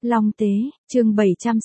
Long Tế, chương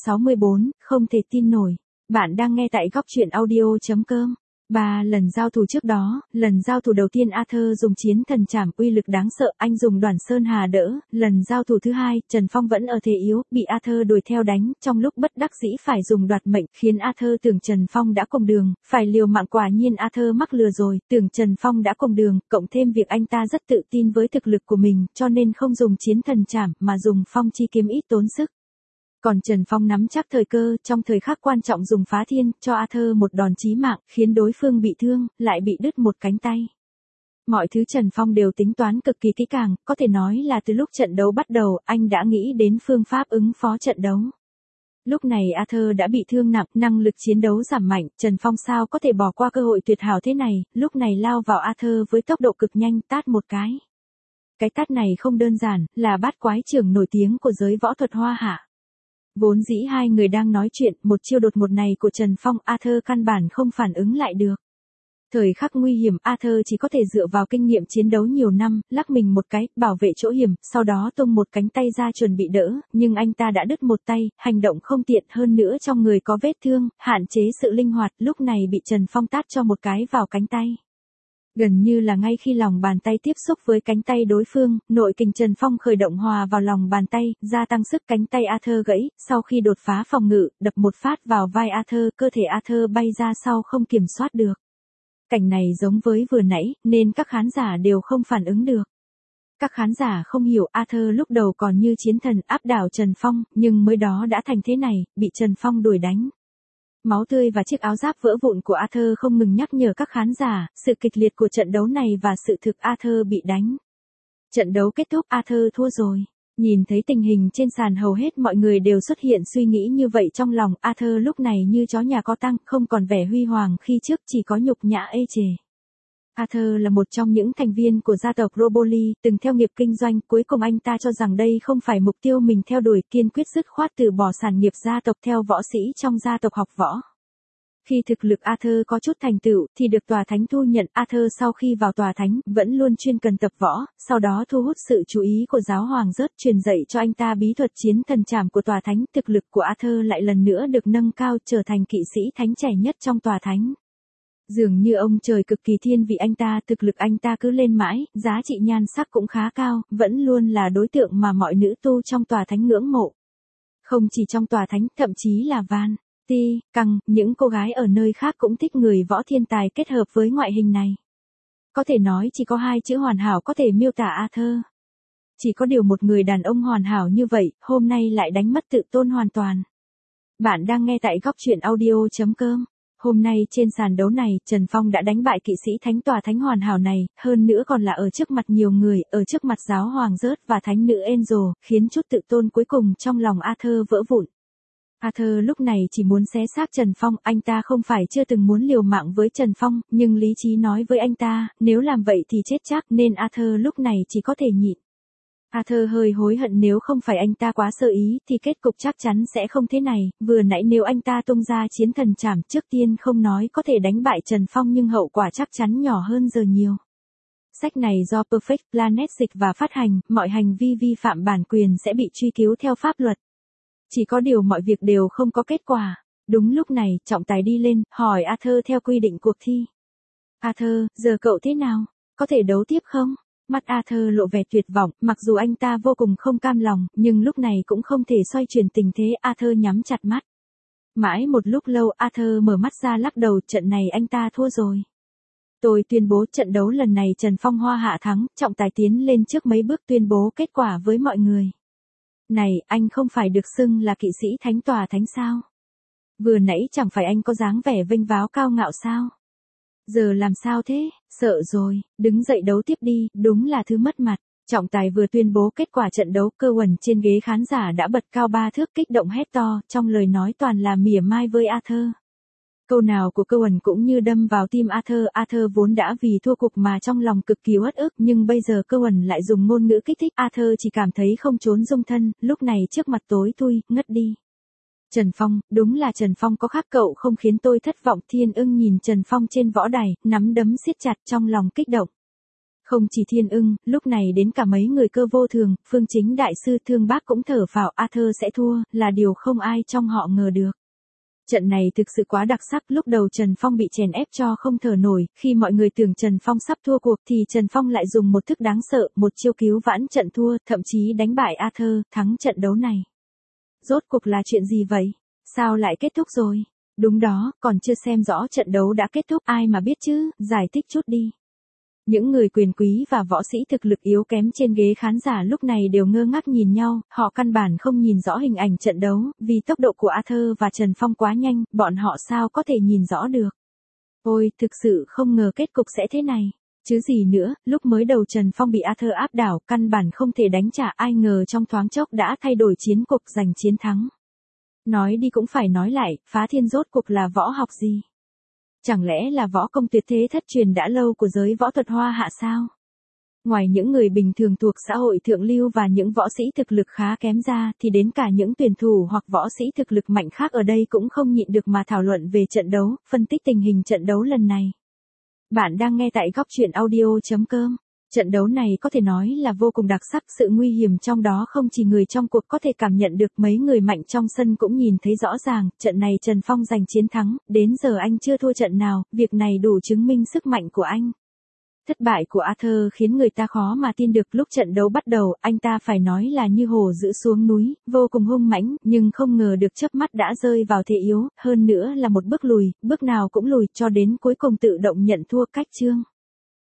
764, không thể tin nổi. Bạn đang nghe tại góc truyện audio.com. 3 lần giao thủ trước đó, lần giao thủ đầu tiên Arthur dùng chiến thần trảm uy lực đáng sợ, anh dùng Đoản Sơn Hà đỡ, lần giao thủ thứ hai, Trần Phong vẫn ở thế yếu, bị Arthur đuổi theo đánh, trong lúc bất đắc dĩ phải dùng đoạt mệnh, khiến Arthur tưởng Trần Phong đã cùng đường, phải liều mạng, quả nhiên Arthur mắc lừa rồi, tưởng Trần Phong đã cùng đường, cộng thêm việc anh ta rất tự tin với thực lực của mình, cho nên không dùng chiến thần trảm mà dùng phong chi kiếm ít tốn sức. Còn Trần Phong nắm chắc thời cơ, trong thời khắc quan trọng dùng phá thiên, cho Arthur một đòn chí mạng, khiến đối phương bị thương, lại bị đứt một cánh tay. Mọi thứ Trần Phong đều tính toán cực kỳ kỹ càng, có thể nói là từ lúc trận đấu bắt đầu, anh đã nghĩ đến phương pháp ứng phó trận đấu. Lúc này Arthur đã bị thương nặng, năng lực chiến đấu giảm mạnh, Trần Phong sao có thể bỏ qua cơ hội tuyệt hảo thế này, lúc này lao vào Arthur với tốc độ cực nhanh, tát một cái. Cái tát này không đơn giản, là bát quái trưởng nổi tiếng của giới võ thuật Hoa Hạ. Vốn dĩ hai người đang nói chuyện, một chiêu đột một này của Trần Phong, Arthur căn bản không phản ứng lại được. Thời khắc nguy hiểm, Arthur chỉ có thể dựa vào kinh nghiệm chiến đấu nhiều năm, lắc mình một cái, bảo vệ chỗ hiểm, sau đó tung một cánh tay ra chuẩn bị đỡ, nhưng anh ta đã đứt một tay, hành động không tiện, hơn nữa trong người có vết thương, hạn chế sự linh hoạt, lúc này bị Trần Phong tát cho một cái vào cánh tay. Gần như là ngay khi lòng bàn tay tiếp xúc với cánh tay đối phương, nội kình Trần Phong khởi động hòa vào lòng bàn tay, gia tăng sức, cánh tay Arthur gãy, sau khi đột phá phòng ngự, đập một phát vào vai Arthur, cơ thể Arthur bay ra sau không kiểm soát được. Cảnh này giống với vừa nãy, nên các khán giả đều không phản ứng được. Các khán giả không hiểu Arthur lúc đầu còn như chiến thần áp đảo Trần Phong, nhưng mới đó đã thành thế này, bị Trần Phong đuổi đánh. Máu tươi và chiếc áo giáp vỡ vụn của Arthur không ngừng nhắc nhở các khán giả, sự kịch liệt của trận đấu này và sự thực Arthur bị đánh. Trận đấu kết thúc, Arthur thua rồi. Nhìn thấy tình hình trên sàn, hầu hết mọi người đều xuất hiện suy nghĩ như vậy trong lòng, Arthur lúc này như chó nhà có tang, không còn vẻ huy hoàng khi trước, chỉ có nhục nhã ê chề. Arthur là một trong những thành viên của gia tộc Roboli, từng theo nghiệp kinh doanh, cuối cùng anh ta cho rằng đây không phải mục tiêu mình theo đuổi, kiên quyết dứt khoát từ bỏ sản nghiệp gia tộc theo võ sĩ trong gia tộc học võ. Khi thực lực Arthur có chút thành tựu, thì được tòa thánh thu nhận. Arthur sau khi vào tòa thánh, vẫn luôn chuyên cần tập võ, sau đó thu hút sự chú ý của giáo hoàng rớt, truyền dạy cho anh ta bí thuật chiến thần trảm của tòa thánh. Thực lực của Arthur lại lần nữa được nâng cao, trở thành kỵ sĩ thánh trẻ nhất trong tòa thánh. Dường như ông trời cực kỳ thiên vị anh ta, thực lực anh ta cứ lên mãi, giá trị nhan sắc cũng khá cao, vẫn luôn là đối tượng mà mọi nữ tu trong tòa thánh ngưỡng mộ. Không chỉ trong tòa thánh, thậm chí là Van, Ti, Căng, những cô gái ở nơi khác cũng thích người võ thiên tài kết hợp với ngoại hình này. Có thể nói chỉ có hai chữ hoàn hảo có thể miêu tả Arthur. Chỉ có điều một người đàn ông hoàn hảo như vậy, hôm nay lại đánh mất tự tôn hoàn toàn. Bạn đang nghe tại góc truyện audio.com. Hôm nay trên sàn đấu này, Trần Phong đã đánh bại kỵ sĩ thánh tòa thánh hoàn hảo này, hơn nữa còn là ở trước mặt nhiều người, ở trước mặt giáo hoàng rớt và thánh nữ Angel, khiến chút tự tôn cuối cùng trong lòng Arthur vỡ vụn. Arthur lúc này chỉ muốn xé xác Trần Phong, anh ta không phải chưa từng muốn liều mạng với Trần Phong, nhưng lý trí nói với anh ta, nếu làm vậy thì chết chắc, nên Arthur lúc này chỉ có thể nhịn. Arthur hơi hối hận, nếu không phải anh ta quá sơ ý thì kết cục chắc chắn sẽ không thế này, vừa nãy nếu anh ta tung ra chiến thần trảm, trước tiên không nói có thể đánh bại Trần Phong nhưng hậu quả chắc chắn nhỏ hơn giờ nhiều. Sách này do Perfect Planet dịch và phát hành, mọi hành vi vi phạm bản quyền sẽ bị truy cứu theo pháp luật. Chỉ có điều mọi việc đều không có kết quả. Đúng lúc này, trọng tài đi lên, hỏi Arthur theo quy định cuộc thi. Arthur, giờ cậu thế nào? Có thể đấu tiếp không? Mắt Arthur lộ vẻ tuyệt vọng, mặc dù anh ta vô cùng không cam lòng, nhưng lúc này cũng không thể xoay chuyển tình thế. Arthur nhắm chặt mắt. Mãi một lúc lâu, Arthur mở mắt ra lắc đầu, trận này anh ta thua rồi. Tôi tuyên bố trận đấu lần này Trần Phong Hoa Hạ thắng, trọng tài tiến lên trước mấy bước tuyên bố kết quả với mọi người. Này, anh không phải được xưng là kỵ sĩ thánh tòa thánh sao? Vừa nãy chẳng phải anh có dáng vẻ vênh váo cao ngạo sao? Giờ làm sao thế? Sợ rồi, đứng dậy đấu tiếp đi, đúng là thứ mất mặt. Trọng tài vừa tuyên bố kết quả trận đấu, Cơ Uẩn trên ghế khán giả đã bật cao 3 thước, kích động hét to, trong lời nói toàn là mỉa mai với Arthur. Câu nào của Cơ Uẩn cũng như đâm vào tim Arthur. Arthur vốn đã vì thua cuộc mà trong lòng cực kỳ uất ức, nhưng bây giờ Cơ Uẩn lại dùng ngôn ngữ kích thích. Arthur chỉ cảm thấy không trốn dung thân, lúc này trước mặt tối thui, ngất đi. Trần Phong, đúng là Trần Phong có khác cậu không khiến tôi thất vọng. Thiên Ưng nhìn Trần Phong trên võ đài, nắm đấm siết chặt trong lòng kích động. Không chỉ Thiên Ưng, lúc này đến cả mấy người Cơ Vô Thường, Phương Chính đại sư Thương Bác cũng thở phào Arthur sẽ thua, là điều không ai trong họ ngờ được. Trận này thực sự quá đặc sắc, lúc đầu Trần Phong bị chèn ép cho không thở nổi, khi mọi người tưởng Trần Phong sắp thua cuộc thì Trần Phong lại dùng một thức đáng sợ, một chiêu cứu vãn trận thua, thậm chí đánh bại Arthur, thắng trận đấu này. Rốt cuộc là chuyện gì vậy? Sao lại kết thúc rồi? Đúng đó, còn chưa xem rõ trận đấu đã kết thúc, ai mà biết chứ, giải thích chút đi. Những người quyền quý và võ sĩ thực lực yếu kém trên ghế khán giả lúc này đều ngơ ngác nhìn nhau, họ căn bản không nhìn rõ hình ảnh trận đấu, vì tốc độ của Arthur và Trần Phong quá nhanh, bọn họ sao có thể nhìn rõ được. Ôi, thực sự không ngờ kết cục sẽ thế này. Chứ gì nữa, lúc mới đầu Trần Phong bị Arthur áp đảo, căn bản không thể đánh trả, ai ngờ trong thoáng chốc đã thay đổi chiến cục, giành chiến thắng. Nói đi cũng phải nói lại, phá thiên rốt cuộc là võ học gì? Chẳng lẽ là võ công tuyệt thế thất truyền đã lâu của giới võ thuật Hoa Hạ sao? Ngoài những người bình thường thuộc xã hội thượng lưu và những võ sĩ thực lực khá kém ra, thì đến cả những tuyển thủ hoặc võ sĩ thực lực mạnh khác ở đây cũng không nhịn được mà thảo luận về trận đấu, phân tích tình hình trận đấu lần này. Bạn đang nghe tại góc truyện audio.com. Trận đấu này có thể nói là vô cùng đặc sắc, sự nguy hiểm trong đó không chỉ người trong cuộc có thể cảm nhận được, mấy người mạnh trong sân cũng nhìn thấy rõ ràng, trận này Trần Phong giành chiến thắng, đến giờ anh chưa thua trận nào, việc này đủ chứng minh sức mạnh của anh. Thất bại của Arthur khiến người ta khó mà tin được, lúc trận đấu bắt đầu, anh ta phải nói là như hổ dữ xuống núi, vô cùng hung mãnh, nhưng không ngờ được chớp mắt đã rơi vào thế yếu, hơn nữa là một bước lùi, bước nào cũng lùi, cho đến cuối cùng tự động nhận thua cách chương.